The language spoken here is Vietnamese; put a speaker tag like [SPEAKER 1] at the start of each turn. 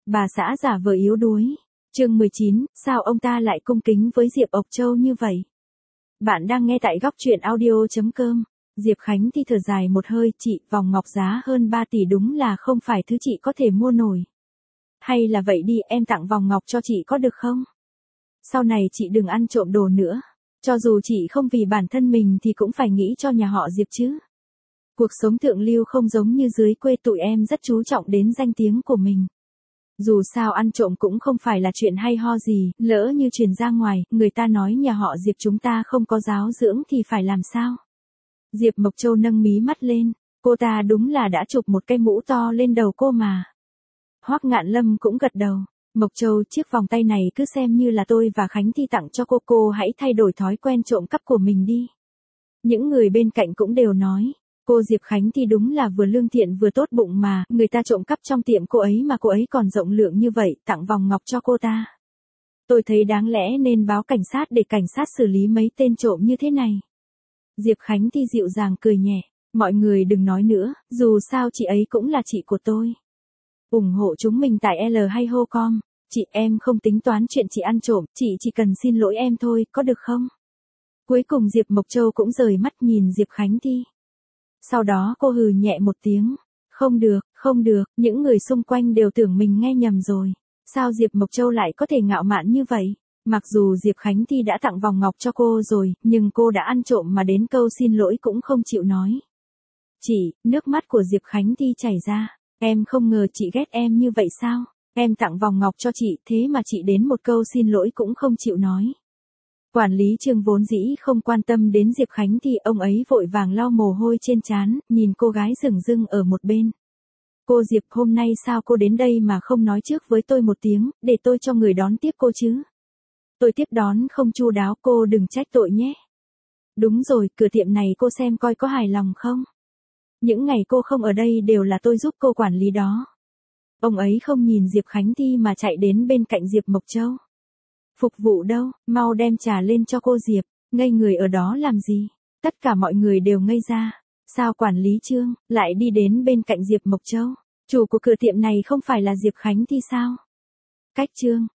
[SPEAKER 1] Bà xã giả vờ yếu đuối. Chương 19, sao ông ta lại cung kính với Diệp Ộc Châu như vậy? Bạn đang nghe tại góc truyện audio.com. Diệp Khánh thì thở dài một hơi, chị, vòng ngọc giá hơn 3 tỷ đúng là không phải thứ chị có thể mua nổi. Hay là vậy đi, em tặng vòng ngọc cho chị có được không? Sau này chị đừng ăn trộm đồ nữa. Cho dù chị không vì bản thân mình thì cũng phải nghĩ cho nhà họ Diệp chứ. Cuộc sống thượng lưu không giống như dưới quê, tụi em rất chú trọng đến danh tiếng của mình. Dù sao ăn trộm cũng không phải là chuyện hay ho gì, lỡ như truyền ra ngoài, người ta nói nhà họ Diệp chúng ta không có giáo dưỡng thì phải làm sao? Diệp Mộc Châu nâng mí mắt lên, cô ta đúng là đã chụp một cái mũ to lên đầu cô mà. Hoắc Ngạn Lâm cũng gật đầu, Mộc Châu, chiếc vòng tay này cứ xem như là tôi và Khánh Thi tặng cho cô hãy thay đổi thói quen trộm cắp của mình đi. Những người bên cạnh cũng đều nói. Cô Diệp Khánh thì đúng là vừa lương thiện vừa tốt bụng mà, người ta trộm cắp trong tiệm cô ấy mà cô ấy còn rộng lượng như vậy, tặng vòng ngọc cho cô ta. Tôi thấy đáng lẽ nên báo cảnh sát để cảnh sát xử lý mấy tên trộm như thế này. Diệp Khánh thì dịu dàng cười nhẹ, mọi người đừng nói nữa, dù sao chị ấy cũng là chị của tôi. Ủng hộ chúng mình tại L hay Hocom, chị em không tính toán chuyện chị ăn trộm, chị chỉ cần xin lỗi em thôi, có được không? Cuối cùng Diệp Mộc Châu cũng rời mắt nhìn Diệp Khánh Thi. Sau đó cô hừ nhẹ một tiếng. Không được, những người xung quanh đều tưởng mình nghe nhầm rồi. Sao Diệp Mộc Châu lại có thể ngạo mạn như vậy? Mặc dù Diệp Khánh Thi đã tặng vòng ngọc cho cô rồi, nhưng cô đã ăn trộm mà đến câu xin lỗi cũng không chịu nói. Chị, nước mắt của Diệp Khánh Thi chảy ra. Em không ngờ chị ghét em như vậy sao? Em tặng vòng ngọc cho chị, thế mà chị đến một câu xin lỗi cũng không chịu nói. Quản lý Trương vốn dĩ không quan tâm đến Diệp Khánh thì ông ấy vội vàng lau mồ hôi trên trán, nhìn cô gái dửng dưng ở một bên. Cô Diệp, hôm nay sao cô đến đây mà không nói trước với tôi một tiếng, để tôi cho người đón tiếp cô chứ? Tôi tiếp đón không chu đáo, cô đừng trách tội nhé. Đúng rồi, cửa tiệm này cô xem coi có hài lòng không? Những ngày cô không ở đây đều là tôi giúp cô quản lý đó. Ông ấy không nhìn Diệp Khánh Thi mà chạy đến bên cạnh Diệp Mộc Châu. Phục vụ đâu, mau đem trà lên cho cô Diệp, ngây người ở đó làm gì? Tất cả mọi người đều ngây ra. Sao quản lý Trương lại đi đến bên cạnh Diệp Mộc Châu? Chủ của cửa tiệm này không phải là Diệp Khánh Thi sao? Cách Trương,